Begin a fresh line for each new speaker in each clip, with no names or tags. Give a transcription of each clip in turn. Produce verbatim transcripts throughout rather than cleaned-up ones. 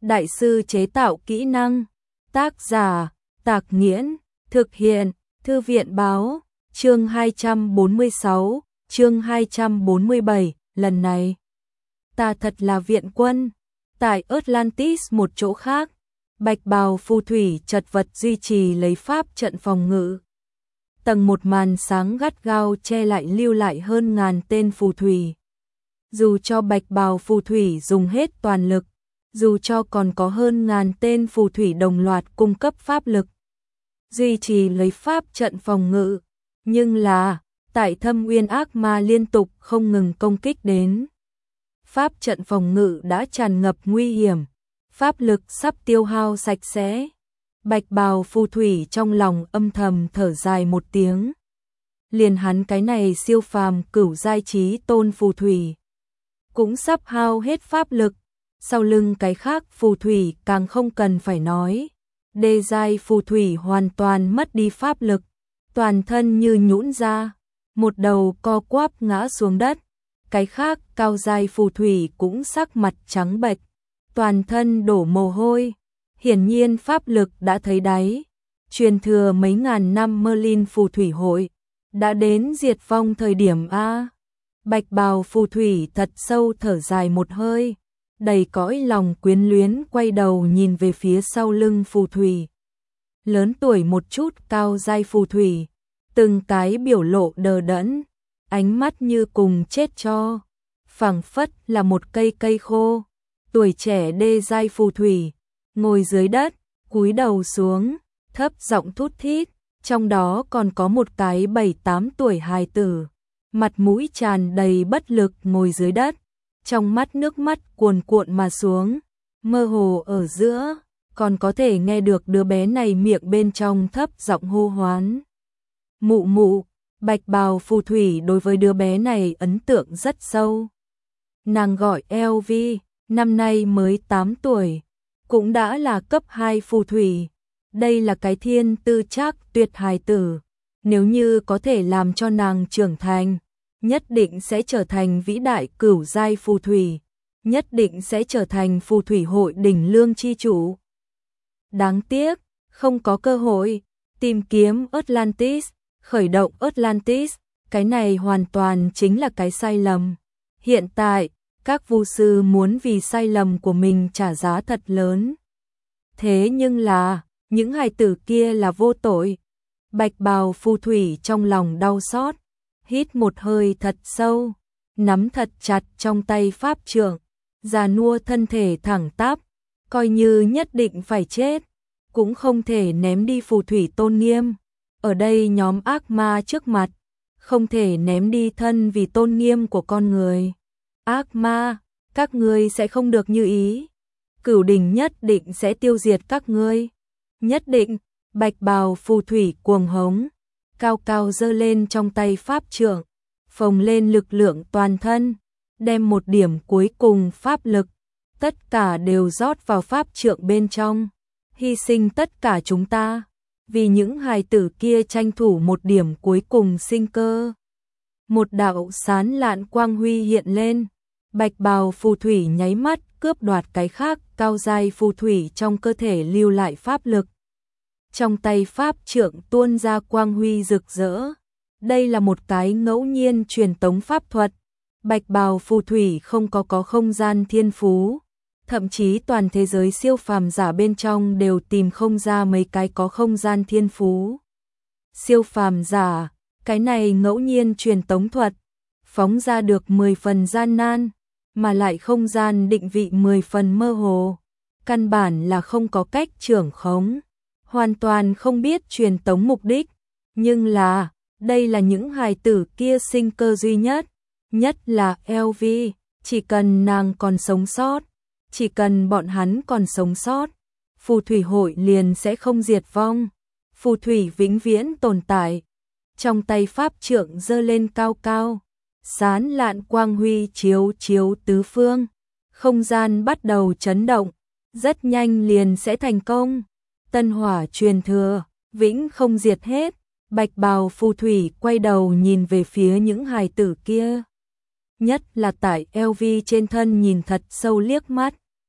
Đại sư chế tạo kỹ năng. Tác giả, Tạc Nghiễn. Thực hiện, Thư viện Báo. Chương hai trăm bốn mươi sáu, chương hai trăm bốn mươi bảy, lần này ta thật là viện quân. Tại Atlantis một chỗ khác, bạch bào phù thủy chật vật duy trì lấy pháp trận phòng ngự. Tầng một màn sáng gắt gao che lại lưu lại hơn ngàn tên phù thủy. Dù cho bạch bào phù thủy dùng hết toàn lực, dù cho còn có hơn ngàn tên phù thủy đồng loạt cung cấp pháp lực, duy trì lấy pháp trận phòng ngự, nhưng là, tại Thâm Uyên ác ma liên tục không ngừng công kích đến. Pháp trận phòng ngự đã tràn ngập nguy hiểm, pháp lực sắp tiêu hao sạch sẽ. Bạch bào phù thủy trong lòng âm thầm thở dài một tiếng. Liền hắn cái này siêu phàm cửu giai trí tôn phù thủy cũng sắp hao hết pháp lực, sau lưng cái khác phù thủy càng không cần phải nói. Đê giai phù thủy hoàn toàn mất đi pháp lực, toàn thân như nhũn ra, một đầu co quắp ngã xuống đất. Cái khác cao giai phù thủy cũng sắc mặt trắng bệch, toàn thân đổ mồ hôi, hiển nhiên pháp lực đã thấy đáy. Truyền thừa mấy ngàn năm Merlin phù thủy hội đã đến diệt vong thời điểm a. Bạch bào phù thủy thật sâu thở dài một hơi, đầy cõi lòng quyến luyến quay đầu nhìn về phía sau lưng phù thủy. Lớn tuổi một chút cao giai phù thủy, từng cái biểu lộ đờ đẫn, ánh mắt như cùng chết cho, phảng phất là một cây cây khô. Tuổi trẻ đê giai phù thủy, ngồi dưới đất, cúi đầu xuống, thấp giọng thút thít, trong đó còn có một cái bảy tám tuổi hài tử, mặt mũi tràn đầy bất lực ngồi dưới đất, trong mắt nước mắt cuồn cuộn mà xuống, mơ hồ ở giữa, còn có thể nghe được đứa bé này miệng bên trong thấp giọng hô hoán. Mụ mụ. Bạch bào phù thủy đối với đứa bé này ấn tượng rất sâu. Nàng gọi eo vi, năm nay mới tám tuổi, cũng đã là cấp hai phù thủy. Đây là cái thiên tư trác tuyệt hài tử, nếu như có thể làm cho nàng trưởng thành, nhất định sẽ trở thành vĩ đại cửu giai phù thủy, nhất định sẽ trở thành phù thủy hội đỉnh lương chi chủ. Đáng tiếc, không có cơ hội tìm kiếm Atlantis. Khởi động Atlantis, cái này hoàn toàn chính là cái sai lầm. Hiện tại, các vu sư muốn vì sai lầm của mình trả giá thật lớn. Thế nhưng là, những hài tử kia là vô tội. Bạch bào phù thủy trong lòng đau xót, hít một hơi thật sâu, nắm thật chặt trong tay pháp trượng, già nua thân thể thẳng tắp, coi như nhất định phải chết, cũng không thể ném đi phù thủy tôn nghiêm. Ở đây nhóm ác ma trước mặt, không thể ném đi thân vì tôn nghiêm của con người. Ác ma, các ngươi sẽ không được như ý. Cửu đỉnh nhất định sẽ tiêu diệt các ngươi. Nhất định, bạch bào phù thủy cuồng hống, cao cao giơ lên trong tay pháp trượng, phồng lên lực lượng toàn thân, đem một điểm cuối cùng pháp lực, tất cả đều rót vào pháp trượng bên trong, hy sinh tất cả chúng ta. Vì những hài tử kia tranh thủ một điểm cuối cùng sinh cơ. Một đạo sán lạn quang huy hiện lên, bạch bào phù thủy nháy mắt cướp đoạt cái khác cao giai phù thủy trong cơ thể lưu lại pháp lực. Trong tay pháp trượng tuôn ra quang huy rực rỡ. Đây là một cái ngẫu nhiên truyền tống pháp thuật. Bạch bào phù thủy không có có không gian thiên phú. Thậm chí toàn thế giới siêu phàm giả bên trong đều tìm không ra mấy cái có không gian thiên phú. Siêu phàm giả, cái này ngẫu nhiên truyền tống thuật, phóng ra được mười phần gian nan, mà lại không gian định vị mười phần mơ hồ. Căn bản là không có cách trưởng khống, hoàn toàn không biết truyền tống mục đích. Nhưng là, đây là những hài tử kia sinh cơ duy nhất, nhất là eo vi, chỉ cần nàng còn sống sót. Chỉ cần bọn hắn còn sống sót, phù thủy hội liền sẽ không diệt vong, phù thủy vĩnh viễn tồn tại. Trong tay pháp trượng giơ lên cao cao, sán lạn quang huy chiếu chiếu tứ phương, không gian bắt đầu chấn động, rất nhanh liền sẽ thành công. Tân hỏa truyền thừa, vĩnh không diệt hết. Bạch bào phù thủy quay đầu nhìn về phía những hài tử kia, nhất là tại eo vi trên thân nhìn thật sâu liếc mắt.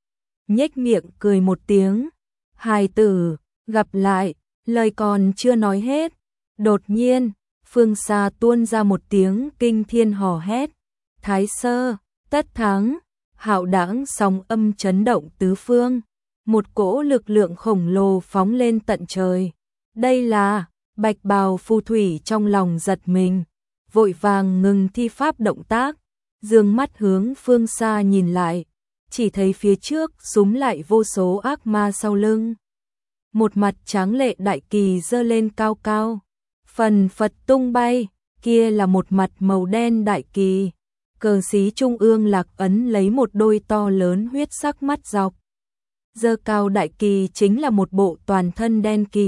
nhếch miệng cười một tiếng. Hài tử, gặp lại, lời còn chưa nói hết. Đột nhiên, phương xa tuôn ra một tiếng kinh thiên hò hét. Thái sơ, tất thắng, hạo đãng sóng âm chấn động tứ phương. Một cỗ lực lượng khổng lồ phóng lên tận trời. Đây là, bạch bào phù thủy trong lòng giật mình. Vội vàng ngừng thi pháp động tác. Dương mắt hướng phương xa nhìn lại. Chỉ thấy phía trước súng lại vô số ác ma sau lưng. Một mặt tráng lệ đại kỳ giơ lên cao cao. Phần phật tung bay, kia là một mặt màu đen đại kỳ. Cờ xí trung ương lạc ấn lấy một đôi to lớn huyết sắc mắt dọc. Giơ cao đại kỳ chính là một bộ toàn thân đen kịt.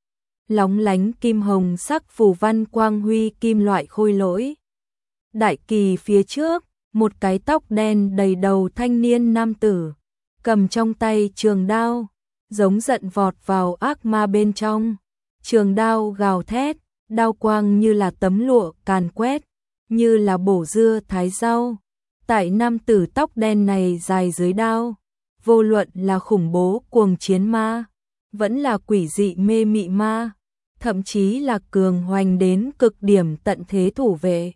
Lóng lánh kim hồng sắc phù văn quang huy kim loại khôi lỗi. Đại kỳ phía trước, một cái tóc đen đầy đầu thanh niên nam tử, cầm trong tay trường đao, giống giận vọt vào ác ma bên trong. Trường đao gào thét, đao quang như là tấm lụa càn quét, như là bổ dưa thái rau. Tại nam tử tóc đen này dài dưới đao, vô luận là khủng bố cuồng chiến ma, vẫn là quỷ dị mê mị ma, thậm chí là cường hoành đến cực điểm tận thế thủ vệ.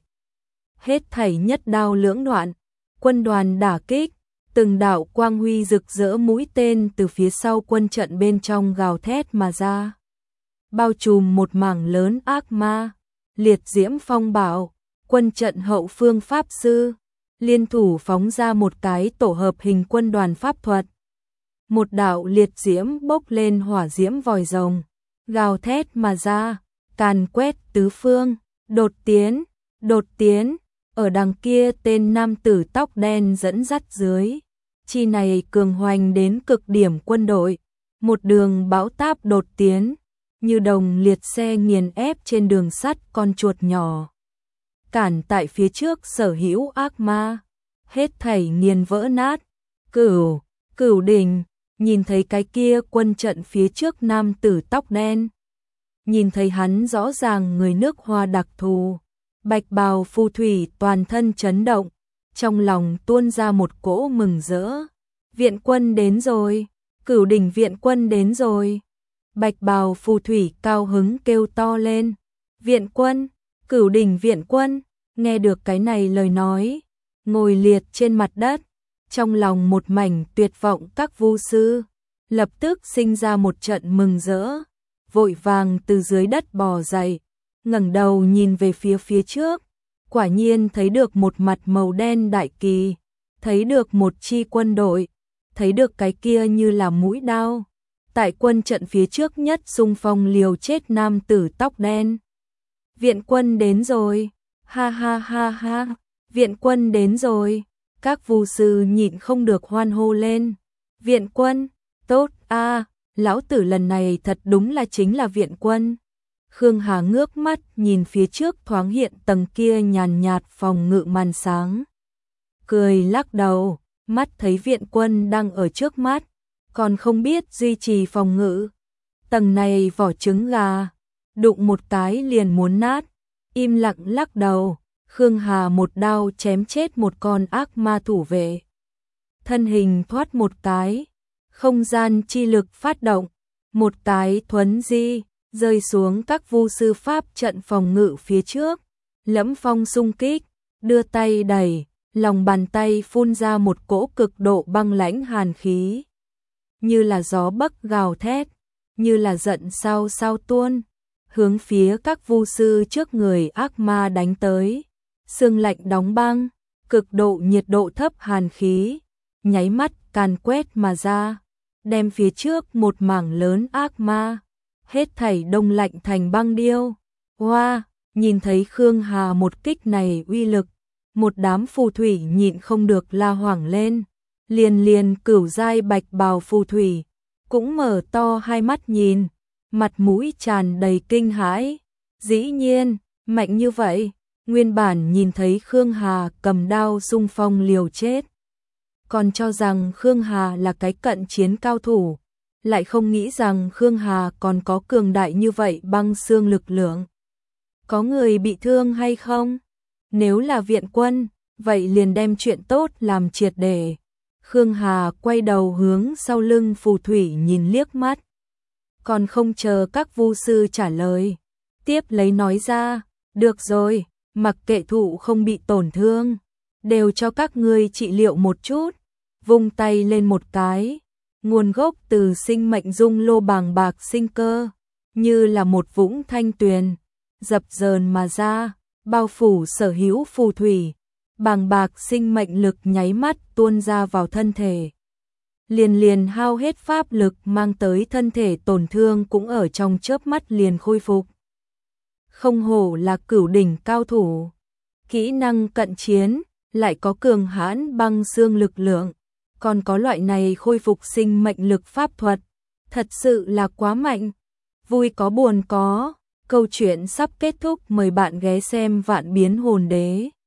Hết thảy nhất đao lưỡng đoạn, quân đoàn đả kích, từng đạo quang huy rực rỡ mũi tên từ phía sau quân trận bên trong gào thét mà ra. Bao trùm một mảng lớn ác ma, liệt diễm phong bạo, quân trận hậu phương pháp sư, liên thủ phóng ra một cái tổ hợp hình quân đoàn pháp thuật. Một đạo liệt diễm bốc lên hỏa diễm vòi rồng, gào thét mà ra, càn quét tứ phương, đột tiến, đột tiến. Ở đằng kia tên nam tử tóc đen dẫn dắt dưới, chi này cường hoành đến cực điểm quân đội, một đường bão táp đột tiến, như đồng liệt xe nghiền ép trên đường sắt con chuột nhỏ. Cản tại phía trước sở hữu ác ma, hết thảy nghiền vỡ nát. Cửu, Cửu Đình, nhìn thấy cái kia quân trận phía trước nam tử tóc đen. Nhìn thấy hắn rõ ràng người nước Hoa đặc thù. Bạch bào phù thủy toàn thân chấn động, trong lòng tuôn ra một cỗ mừng rỡ. Viện quân đến rồi, Cửu Đình viện quân đến rồi. Bạch bào phù thủy cao hứng kêu to lên. Viện quân, Cửu Đình viện quân, nghe được cái này lời nói, ngồi liệt trên mặt đất, trong lòng một mảnh tuyệt vọng các vu sư, lập tức sinh ra một trận mừng rỡ, vội vàng từ dưới đất bò dậy. Ngẩng đầu nhìn về phía phía trước, quả nhiên thấy được một mặt màu đen đại kỳ, thấy được một chi quân đội, thấy được cái kia như là mũi đao. Tại quân trận phía trước nhất xung phong liều chết nam tử tóc đen. Viện quân đến rồi, ha ha ha ha, viện quân đến rồi, các vu sư nhịn không được hoan hô lên. Viện quân, tốt a, à, lão tử lần này thật đúng là chính là viện quân. Khương Hà ngước mắt nhìn phía trước thoáng hiện tầng kia nhàn nhạt phòng ngự màn sáng. Cười lắc đầu, mắt thấy viện quân đang ở trước mắt, còn không biết duy trì phòng ngự. Tầng này vỏ trứng gà, đụng một cái liền muốn nát, im lặng lắc đầu. Khương Hà một đao chém chết một con ác ma thủ vệ. Thân hình thoát một cái, không gian chi lực phát động, một cái thuấn di, rơi xuống các vu sư pháp trận phòng ngự phía trước. Lẫm Phong xung kích, đưa tay đẩy, lòng bàn tay phun ra một cỗ cực độ băng lãnh hàn khí. Như là gió bấc gào thét, như là giận sao sao tuôn, hướng phía các vu sư trước người ác ma đánh tới. Sương lạnh đóng băng, cực độ nhiệt độ thấp hàn khí, nháy mắt càn quét mà ra, đem phía trước một mảng lớn ác ma, hết thảy đông lạnh thành băng điêu. Hoa, nhìn thấy Khương Hà một kích này uy lực, một đám phù thủy nhịn không được la hoảng lên. Liền liền cửu giai bạch bào phù thủy, cũng mở to hai mắt nhìn, mặt mũi tràn đầy kinh hãi. Dĩ nhiên, mạnh như vậy. Nguyên bản nhìn thấy Khương Hà cầm đao xung phong liều chết, còn cho rằng Khương Hà là cái cận chiến cao thủ, lại không nghĩ rằng Khương Hà còn có cường đại như vậy băng xương lực lượng. Có người bị thương hay không? Nếu là viện quân, vậy liền đem chuyện tốt làm triệt để. Khương Hà quay đầu hướng sau lưng phù thủy nhìn liếc mắt. Còn không chờ các vu sư trả lời. Tiếp lấy nói ra, được rồi, mặc kệ thụ không bị tổn thương. Đều cho các ngươi trị liệu một chút. Vung tay lên một cái. Nguồn gốc từ sinh mệnh dung lô bàng bạc sinh cơ. Như là một vũng thanh tuyền. Dập dờn mà ra, bao phủ sở hữu phù thủy. Bàng bạc sinh mệnh lực nháy mắt tuôn ra vào thân thể. Liền liền hao hết pháp lực mang tới thân thể tổn thương cũng ở trong chớp mắt liền khôi phục. Không hổ là cửu đỉnh cao thủ. Kỹ năng cận chiến, lại có cường hãn băng xương lực lượng. Còn có loại này khôi phục sinh mệnh lực pháp thuật. Thật sự là quá mạnh. Vui có buồn có. Câu chuyện sắp kết thúc, mời bạn ghé xem Vạn Biến Hồn Đế.